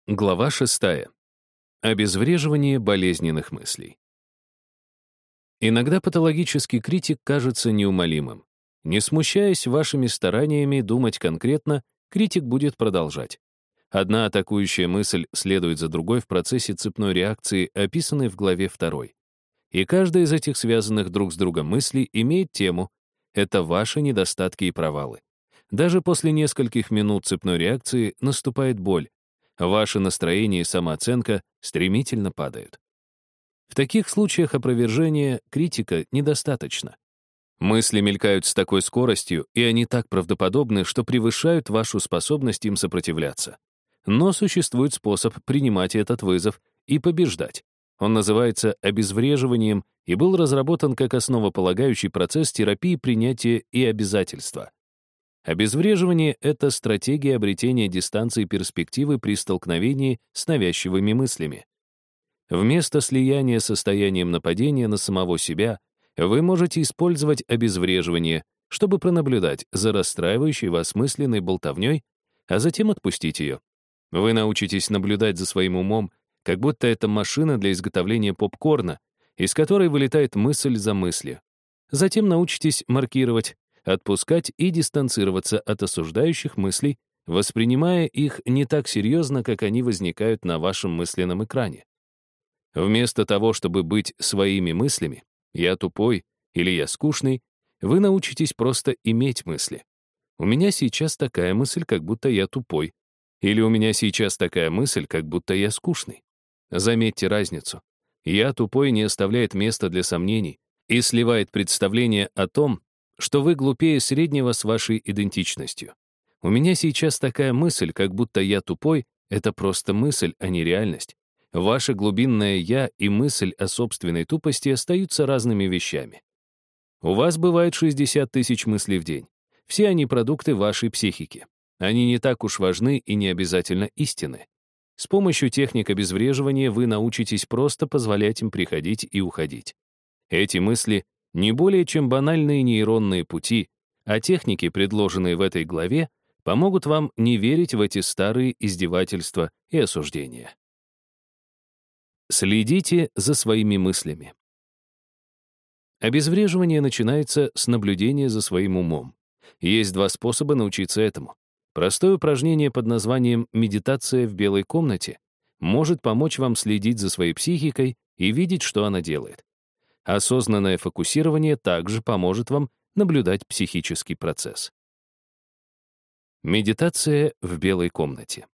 Глава 6. Обезвреживание болезненных мыслей. Иногда патологический критик кажется неумолимым. Не смущаясь вашими стараниями думать конкретно, критик будет продолжать. Одна атакующая мысль следует за другой в процессе цепной реакции, описанной в главе 2. И каждая из этих связанных друг с другом мыслей имеет тему — это ваши недостатки и провалы. Даже после нескольких минут цепной реакции наступает боль. Ваше настроение и самооценка стремительно падают. В таких случаях опровержения критика недостаточно. Мысли мелькают с такой скоростью, и они так правдоподобны, что превышают вашу способность им сопротивляться. Но существует способ принимать этот вызов и побеждать. Он называется обезвреживанием и был разработан как основополагающий процесс терапии принятия и обязательства. Обезвреживание — это стратегия обретения дистанции и перспективы при столкновении с навязчивыми мыслями. Вместо слияния с состоянием нападения на самого себя вы можете использовать обезвреживание, чтобы пронаблюдать за расстраивающей вас мысленной болтовней, а затем отпустить ее. Вы научитесь наблюдать за своим умом, как будто это машина для изготовления попкорна, из которой вылетает мысль за мыслью. Затем научитесь маркировать, отпускать и дистанцироваться от осуждающих мыслей, воспринимая их не так серьезно, как они возникают на вашем мысленном экране. Вместо того, чтобы быть своими мыслями «я тупой» или «я скучный», вы научитесь просто иметь мысли. «У меня сейчас такая мысль, как будто я тупой», или «у меня сейчас такая мысль, как будто я скучный». Заметьте разницу. «Я тупой» не оставляет места для сомнений и сливает представление о том, что вы глупее среднего с вашей идентичностью. «У меня сейчас такая мысль, как будто я тупой» — это просто мысль, а не реальность. Ваше глубинное «я» и мысль о собственной тупости остаются разными вещами. У вас бывает 60 тысяч мыслей в день. Все они продукты вашей психики. Они не так уж важны и не обязательно истинны. С помощью техник обезвреживания вы научитесь просто позволять им приходить и уходить. Эти мысли — не более чем банальные нейронные пути, а техники, предложенные в этой главе, помогут вам не верить в эти старые издевательства и осуждения. Следите за своими мыслями. Обезвреживание начинается с наблюдения за своим умом. Есть два способа научиться этому. Простое упражнение под названием «медитация в белой комнате» может помочь вам следить за своей психикой и видеть, что она делает. Осознанное фокусирование также поможет вам наблюдать психический процесс. Медитация в белой комнате.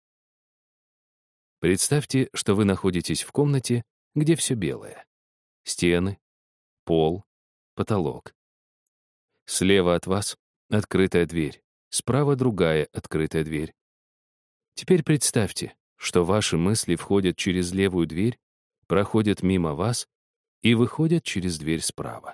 Представьте, что вы находитесь в комнате, где все белое. Стены, пол, потолок. Слева от вас открытая дверь, справа другая открытая дверь. Теперь представьте, что ваши мысли входят через левую дверь, проходят мимо вас и выходят через дверь справа.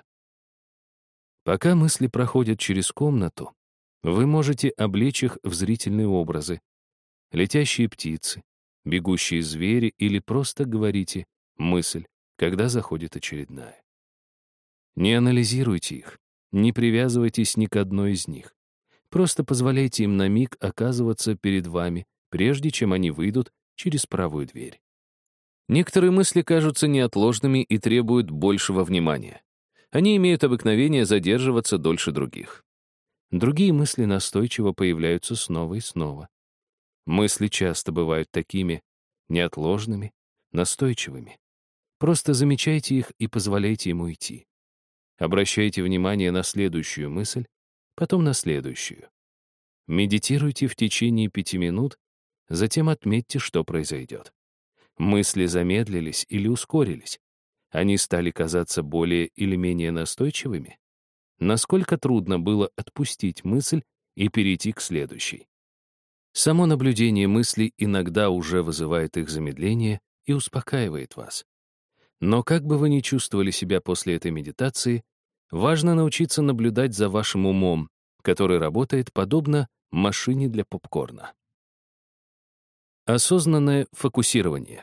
Пока мысли проходят через комнату, вы можете облечь их в зрительные образы. Летящие птицы, бегущие звери или просто говорите «мысль», когда заходит очередная. Не анализируйте их, не привязывайтесь ни к одной из них. Просто позволяйте им на миг оказываться перед вами, прежде чем они выйдут через правую дверь. Некоторые мысли кажутся неотложными и требуют большего внимания. Они имеют обыкновение задерживаться дольше других. Другие мысли настойчиво появляются снова и снова. Мысли часто бывают такими неотложными, настойчивыми. Просто замечайте их и позволяйте им уйти. Обращайте внимание на следующую мысль, потом на следующую. Медитируйте в течение 5 минут, затем отметьте, что произойдет. Мысли замедлились или ускорились. Они стали казаться более или менее настойчивыми. Насколько трудно было отпустить мысль и перейти к следующей. Само наблюдение мыслей иногда уже вызывает их замедление и успокаивает вас. Но как бы вы ни чувствовали себя после этой медитации, важно научиться наблюдать за вашим умом, который работает подобно машине для попкорна. Осознанное фокусирование.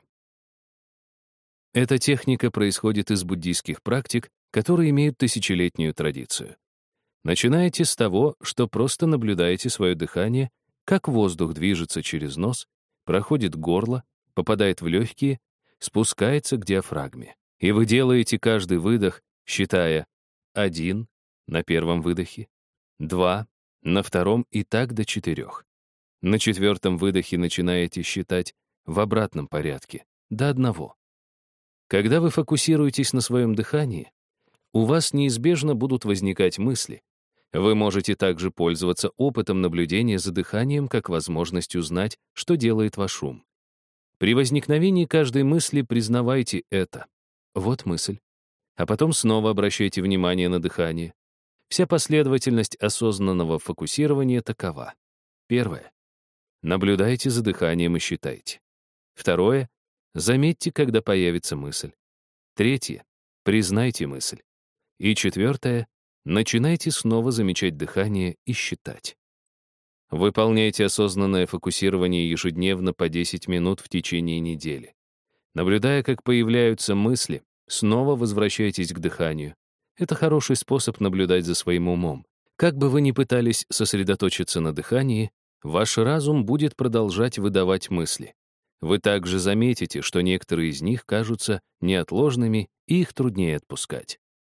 Эта техника происходит из буддийских практик, которые имеют тысячелетнюю традицию. Начинайте с того, что просто наблюдаете свое дыхание, как воздух движется через нос, проходит горло, попадает в легкие, спускается к диафрагме. И вы делаете каждый выдох, считая 1 на первом выдохе, 2 на втором и так до 4. На 4-м выдохе начинаете считать в обратном порядке, до 1. Когда вы фокусируетесь на своем дыхании, у вас неизбежно будут возникать мысли. Вы можете также пользоваться опытом наблюдения за дыханием как возможностью знать, что делает ваш ум. При возникновении каждой мысли признавайте это. Вот мысль. А потом снова обращайте внимание на дыхание. Вся последовательность осознанного фокусирования такова. Первое. Наблюдайте за дыханием и считайте. Второе. Заметьте, когда появится мысль. Третье. Признайте мысль. И четвертое. Начинайте снова замечать дыхание и считать. Выполняйте осознанное фокусирование ежедневно по 10 минут в течение недели. Наблюдая, как появляются мысли, снова возвращайтесь к дыханию. Это хороший способ наблюдать за своим умом. Как бы вы ни пытались сосредоточиться на дыхании, ваш разум будет продолжать выдавать мысли. Вы также заметите, что некоторые из них кажутся неотложными, и их труднее отпускать.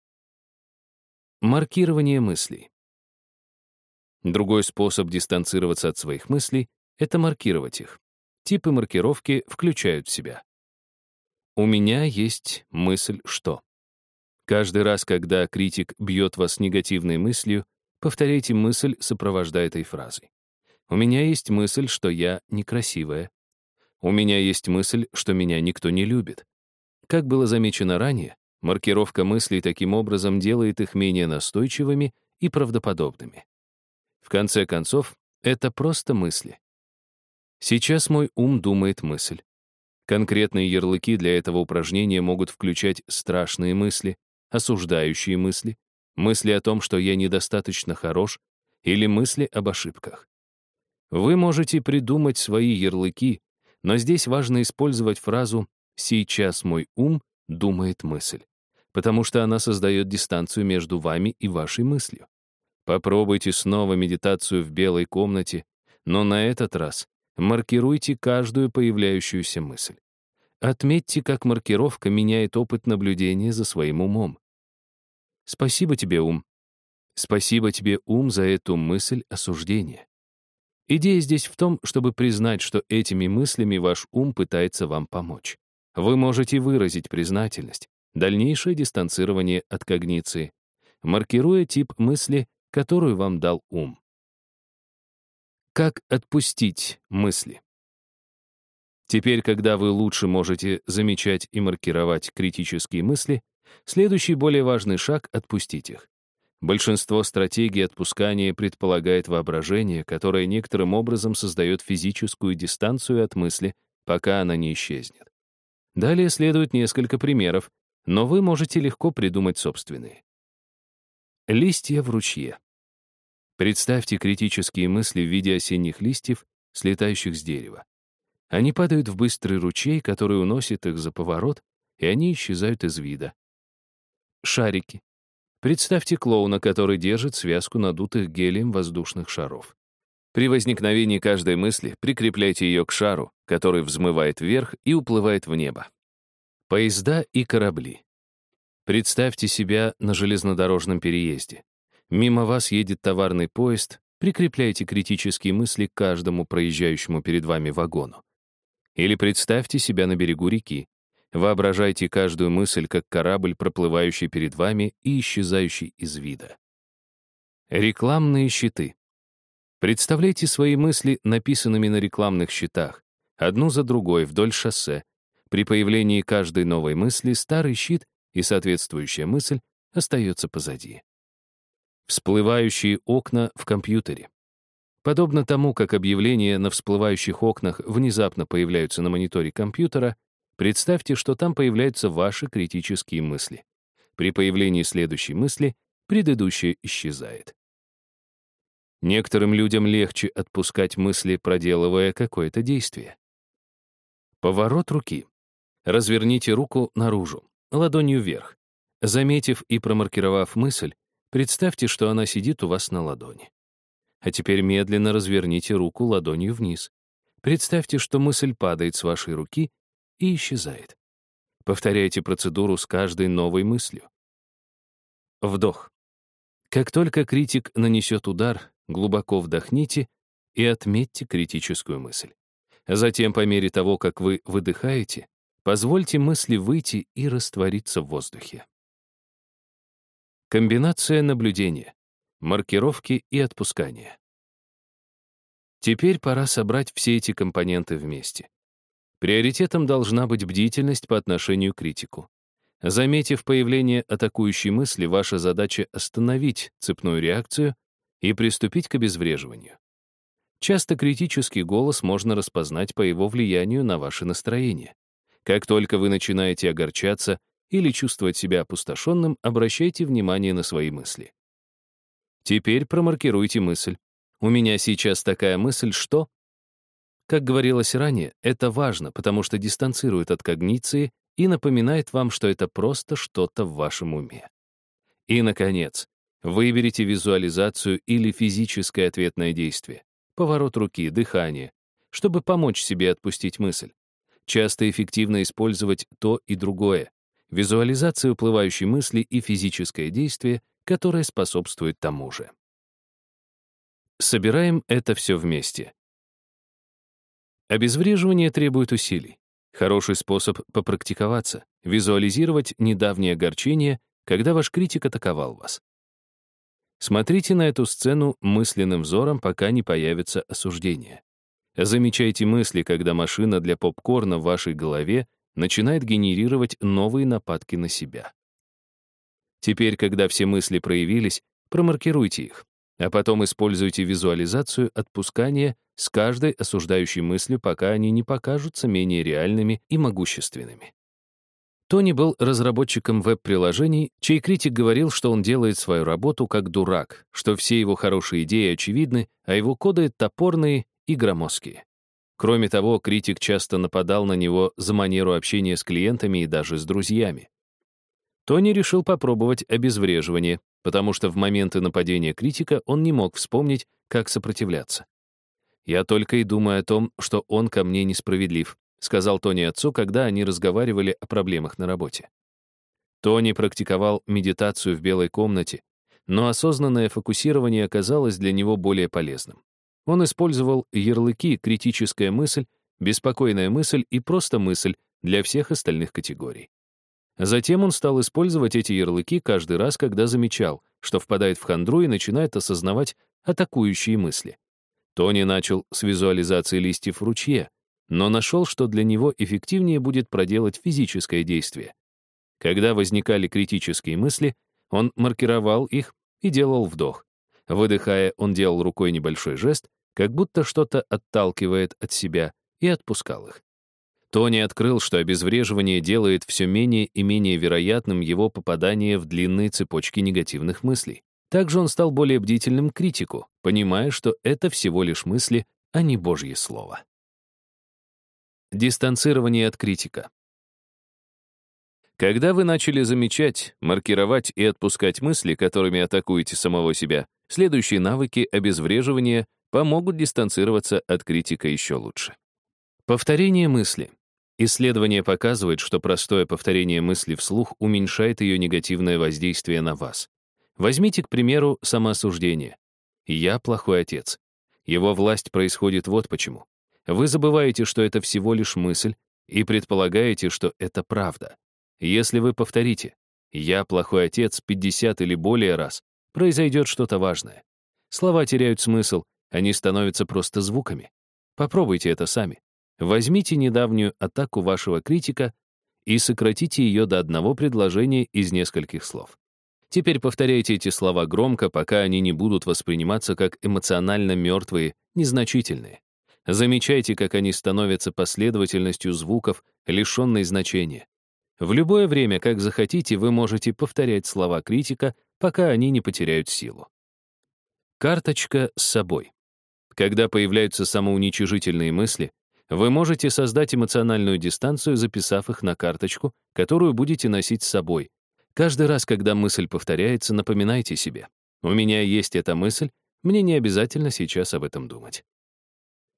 Маркирование мыслей. Другой способ дистанцироваться от своих мыслей — это маркировать их. Типы маркировки включают в себя. У меня есть мысль, что. Каждый раз, когда критик бьет вас негативной мыслью, повторяйте мысль, сопровождая этой фразой. У меня есть мысль, что я некрасивая. У меня есть мысль, что меня никто не любит. Как было замечено ранее, маркировка мыслей таким образом делает их менее настойчивыми и правдоподобными. В конце концов, это просто мысли. Сейчас мой ум думает мысль. Конкретные ярлыки для этого упражнения могут включать страшные мысли, осуждающие мысли, мысли о том, что я недостаточно хорош, или мысли об ошибках. Вы можете придумать свои ярлыки, но здесь важно использовать фразу «сейчас мой ум думает мысль», потому что она создает дистанцию между вами и вашей мыслью. Попробуйте снова медитацию в белой комнате, но на этот раз маркируйте каждую появляющуюся мысль. Отметьте, как маркировка меняет опыт наблюдения за своим умом. Спасибо тебе, ум. Спасибо тебе, ум, за эту мысль осуждения. Идея здесь в том, чтобы признать, что этими мыслями ваш ум пытается вам помочь. Вы можете выразить признательность, дальнейшее дистанцирование от когниции, маркируя тип мысли, которую вам дал ум. Как отпустить мысли? Теперь, когда вы лучше можете замечать и маркировать критические мысли, следующий более важный шаг — отпустить их. Большинство стратегий отпускания предполагает воображение, которое некоторым образом создает физическую дистанцию от мысли, пока она не исчезнет. Далее следует несколько примеров, но вы можете легко придумать собственные. Листья в ручье. Представьте критические мысли в виде осенних листьев, слетающих с дерева. Они падают в быстрый ручей, который уносит их за поворот, и они исчезают из вида. Шарики. Представьте клоуна, который держит связку надутых гелием воздушных шаров. При возникновении каждой мысли прикрепляйте ее к шару, который взмывает вверх и уплывает в небо. Поезда и корабли. Представьте себя на железнодорожном переезде. Мимо вас едет товарный поезд, прикрепляйте критические мысли к каждому проезжающему перед вами вагону. Или представьте себя на берегу реки. Воображайте каждую мысль как корабль, проплывающий перед вами и исчезающий из вида. Рекламные щиты. Представляйте свои мысли написанными на рекламных щитах, одну за другой вдоль шоссе. При появлении каждой новой мысли старый щит и соответствующая мысль остается позади. Всплывающие окна в компьютере. Подобно тому, как объявления на всплывающих окнах внезапно появляются на мониторе компьютера, представьте, что там появляются ваши критические мысли. При появлении следующей мысли предыдущая исчезает. Некоторым людям легче отпускать мысли, проделывая какое-то действие. Поворот руки. Разверните руку наружу, ладонью вверх. Заметив и промаркировав мысль, представьте, что она сидит у вас на ладони. А теперь медленно разверните руку ладонью вниз. Представьте, что мысль падает с вашей руки и исчезает. Повторяйте процедуру с каждой новой мыслью. Вдох. Как только критик нанесет удар, глубоко вдохните и отметьте критическую мысль. Затем, по мере того, как вы выдыхаете, позвольте мысли выйти и раствориться в воздухе. Комбинация наблюдения, маркировки и отпускания. Теперь пора собрать все эти компоненты вместе. Приоритетом должна быть бдительность по отношению к критику. Заметив появление атакующей мысли, ваша задача — остановить цепную реакцию и приступить к обезвреживанию. Часто критический голос можно распознать по его влиянию на ваше настроение. Как только вы начинаете огорчаться или чувствовать себя опустошенным, обращайте внимание на свои мысли. Теперь промаркируйте мысль. «У меня сейчас такая мысль, что...» Как говорилось ранее, это важно, потому что дистанцирует от когниции и напоминает вам, что это просто что-то в вашем уме. И, наконец, выберите визуализацию или физическое ответное действие, поворот руки, дыхание, чтобы помочь себе отпустить мысль. Часто эффективно использовать то и другое. Визуализация уплывающей мысли и физическое действие, которое способствует тому же. Собираем это все вместе. Обезвреживание требует усилий. Хороший способ попрактиковаться — визуализировать недавнее огорчение, когда ваш критик атаковал вас. Смотрите на эту сцену мысленным взором, пока не появится осуждение. Замечайте мысли, когда машина для попкорна в вашей голове начинает генерировать новые нападки на себя. Теперь, когда все мысли проявились, промаркируйте их, а потом используйте визуализацию отпускания с каждой осуждающей мыслью, пока они не покажутся менее реальными и могущественными. Тони был разработчиком веб-приложений, чей критик говорил, что он делает свою работу как дурак, что все его хорошие идеи очевидны, а его коды топорные и громоздкие. Кроме того, критик часто нападал на него за манеру общения с клиентами и даже с друзьями. Тони решил попробовать обезвреживание, потому что в моменты нападения критика он не мог вспомнить, как сопротивляться. «Я только и думаю о том, что он ко мне несправедлив», сказал Тони отцу, когда они разговаривали о проблемах на работе. Тони практиковал медитацию в белой комнате, но осознанное фокусирование оказалось для него более полезным. Он использовал ярлыки «критическая мысль», «беспокойная мысль» и «просто мысль» для всех остальных категорий. Затем он стал использовать эти ярлыки каждый раз, когда замечал, что впадает в хандру и начинает осознавать атакующие мысли. Тони начал с визуализации листьев в ручье, но нашел, что для него эффективнее будет проделать физическое действие. Когда возникали критические мысли, он маркировал их и делал вдох. Выдыхая, он делал рукой небольшой жест, как будто что-то отталкивает от себя, и отпускал их. Тони открыл, что обезвреживание делает все менее и менее вероятным его попадание в длинные цепочки негативных мыслей. Также он стал более бдительным к критику, понимая, что это всего лишь мысли, а не Божье Слово. Дистанцирование от критика. Когда вы начали замечать, маркировать и отпускать мысли, которыми атакуете самого себя, следующие навыки обезвреживания помогут дистанцироваться от критика еще лучше. Повторение мысли. Исследование показывает, что простое повторение мысли вслух уменьшает ее негативное воздействие на вас. Возьмите, к примеру, самоосуждение. «Я плохой отец». Его власть происходит вот почему. Вы забываете, что это всего лишь мысль, и предполагаете, что это правда. Если вы повторите «я плохой отец» 50 или более раз, произойдет что-то важное. Слова теряют смысл, они становятся просто звуками. Попробуйте это сами. Возьмите недавнюю атаку вашего критика и сократите ее до одного предложения из нескольких слов. Теперь повторяйте эти слова громко, пока они не будут восприниматься как эмоционально мертвые, незначительные. Замечайте, как они становятся последовательностью звуков, лишенной значения. В любое время, как захотите, вы можете повторять слова критика, пока они не потеряют силу. Карточка с собой. Когда появляются самоуничижительные мысли, вы можете создать эмоциональную дистанцию, записав их на карточку, которую будете носить с собой. Каждый раз, когда мысль повторяется, напоминайте себе: «У меня есть эта мысль, мне не обязательно сейчас об этом думать».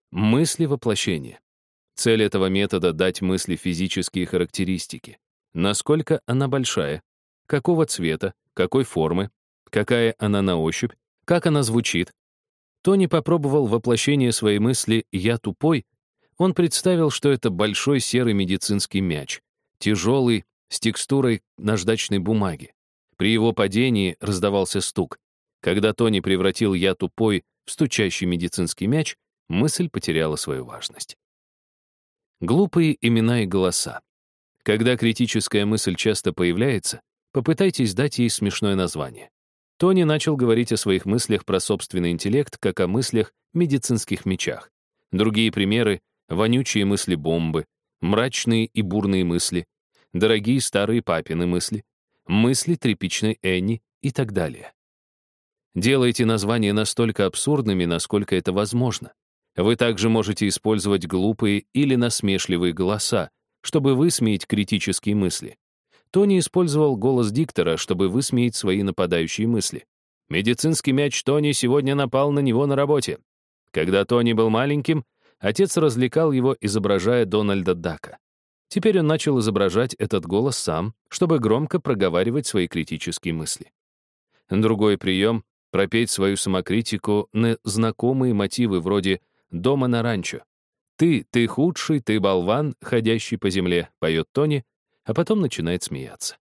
Мысли воплощения. Цель этого метода — дать мысли физические характеристики. Насколько она большая, какого цвета, какой формы, какая она на ощупь, как она звучит. Тони попробовал воплощение своей мысли «я тупой». Он представил, что это большой серый медицинский мяч, тяжелый, с текстурой наждачной бумаги. При его падении раздавался стук. Когда Тони превратил «я тупой» в стучащий медицинский мяч, мысль потеряла свою важность. Глупые имена и голоса. Когда критическая мысль часто появляется, попытайтесь дать ей смешное название. Тони начал говорить о своих мыслях про собственный интеллект, как о мыслях медицинских мечах. Другие примеры — вонючие мысли-бомбы, мрачные и бурные мысли, дорогие старые папины мысли, мысли тряпичной Энни и так далее. Делайте названия настолько абсурдными, насколько это возможно. Вы также можете использовать глупые или насмешливые голоса, чтобы высмеять критические мысли. Тони использовал голос диктора, чтобы высмеять свои нападающие мысли. Медицинский мяч Тони сегодня напал на него на работе. Когда Тони был маленьким, отец развлекал его, изображая Дональда Дака. Теперь он начал изображать этот голос сам, чтобы громко проговаривать свои критические мысли. Другой прием — пропеть свою самокритику на знакомые мотивы вроде «Дома на ранчо». Ты худший, ты болван, ходящий по земле», — поет Тони, а потом начинает смеяться.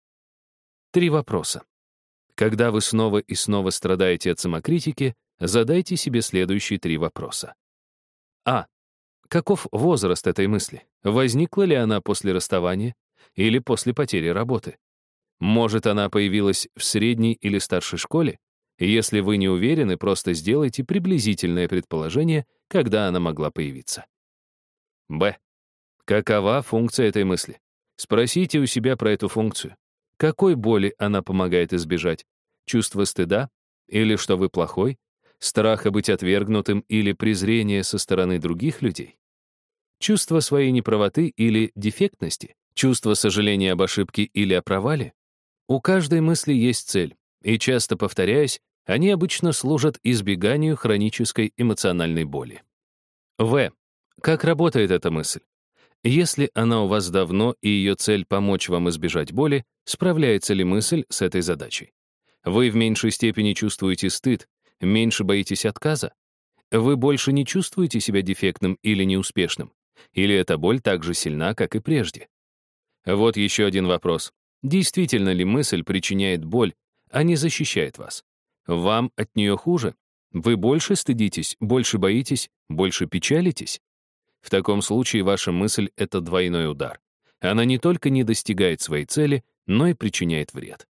3 вопроса. Когда вы снова и снова страдаете от самокритики, задайте себе следующие 3 вопроса. А. Каков возраст этой мысли? Возникла ли она после расставания или после потери работы? Может, она появилась в средней или старшей школе? Если вы не уверены, просто сделайте приблизительное предположение, когда она могла появиться. Б. Какова функция этой мысли? Спросите у себя про эту функцию. Какой боли она помогает избежать? Чувство стыда? Или что вы плохой? Страха быть отвергнутым или презрение со стороны других людей? Чувство своей неправоты или дефектности? Чувство сожаления об ошибке или о провале? У каждой мысли есть цель, и часто повторяясь, они обычно служат избеганию хронической эмоциональной боли. В. Как работает эта мысль? Если она у вас давно и ее цель — помочь вам избежать боли, справляется ли мысль с этой задачей? Вы в меньшей степени чувствуете стыд, меньше боитесь отказа? Вы больше не чувствуете себя дефектным или неуспешным? Или эта боль так же сильна, как и прежде? Вот еще один вопрос. Действительно ли мысль причиняет боль, а не защищает вас? Вам от нее хуже? Вы больше стыдитесь, больше боитесь, больше печалитесь? В таком случае ваша мысль — это двойной удар. Она не только не достигает своей цели, но и причиняет вред.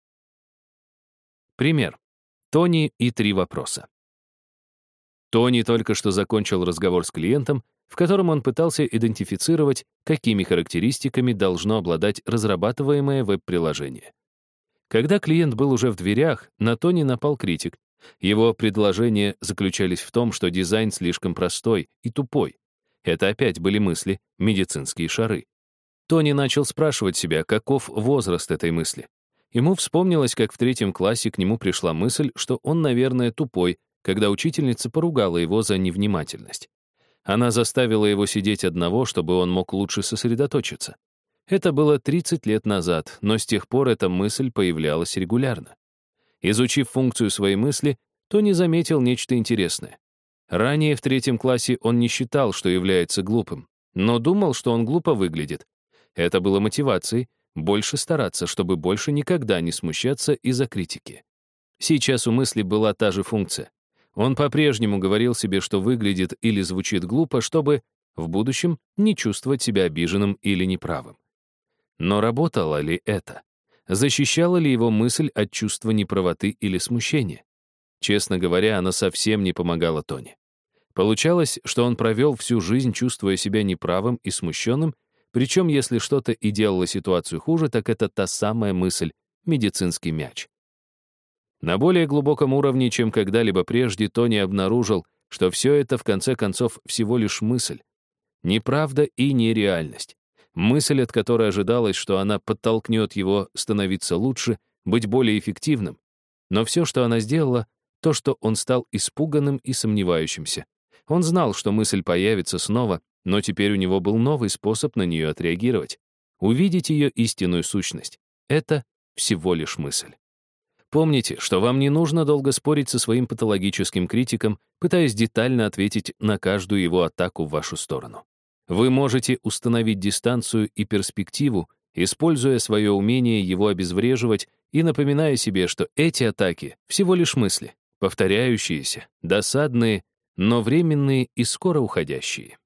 Пример. Тони и 3 вопроса. Тони только что закончил разговор с клиентом, в котором он пытался идентифицировать, какими характеристиками должно обладать разрабатываемое веб-приложение. Когда клиент был уже в дверях, на Тони напал критик. Его предложения заключались в том, что дизайн слишком простой и тупой. Это опять были мысли, медицинские шары. Тони начал спрашивать себя, каков возраст этой мысли. Ему вспомнилось, как в 3 классе к нему пришла мысль, что он, наверное, тупой, когда учительница поругала его за невнимательность. Она заставила его сидеть одного, чтобы он мог лучше сосредоточиться. Это было 30 лет назад, но с тех пор эта мысль появлялась регулярно. Изучив функцию своей мысли, Тони заметил нечто интересное. Ранее в 3 классе он не считал, что является глупым, но думал, что он глупо выглядит. Это было мотивацией больше стараться, чтобы больше никогда не смущаться из-за критики. Сейчас у мысли была та же функция. Он по-прежнему говорил себе, что выглядит или звучит глупо, чтобы в будущем не чувствовать себя обиженным или неправым. Но работало ли это? Защищала ли его мысль от чувства неправоты или смущения? Честно говоря, она совсем не помогала Тони. Получалось, что он провел всю жизнь, чувствуя себя неправым и смущенным, причем если что-то и делало ситуацию хуже, так это та самая мысль — медицинский мяч. На более глубоком уровне, чем когда-либо прежде, Тони обнаружил, что все это, в конце концов, всего лишь мысль. Неправда и нереальность. Мысль, от которой ожидалось, что она подтолкнет его становиться лучше, быть более эффективным. Но все, что она сделала, то, что он стал испуганным и сомневающимся. Он знал, что мысль появится снова, но теперь у него был новый способ на нее отреагировать. Увидеть ее истинную сущность. Это всего лишь мысль. Помните, что вам не нужно долго спорить со своим патологическим критиком, пытаясь детально ответить на каждую его атаку в вашу сторону. Вы можете установить дистанцию и перспективу, используя свое умение его обезвреживать и напоминая себе, что эти атаки — всего лишь мысли, повторяющиеся, досадные, но временные и скоро уходящие.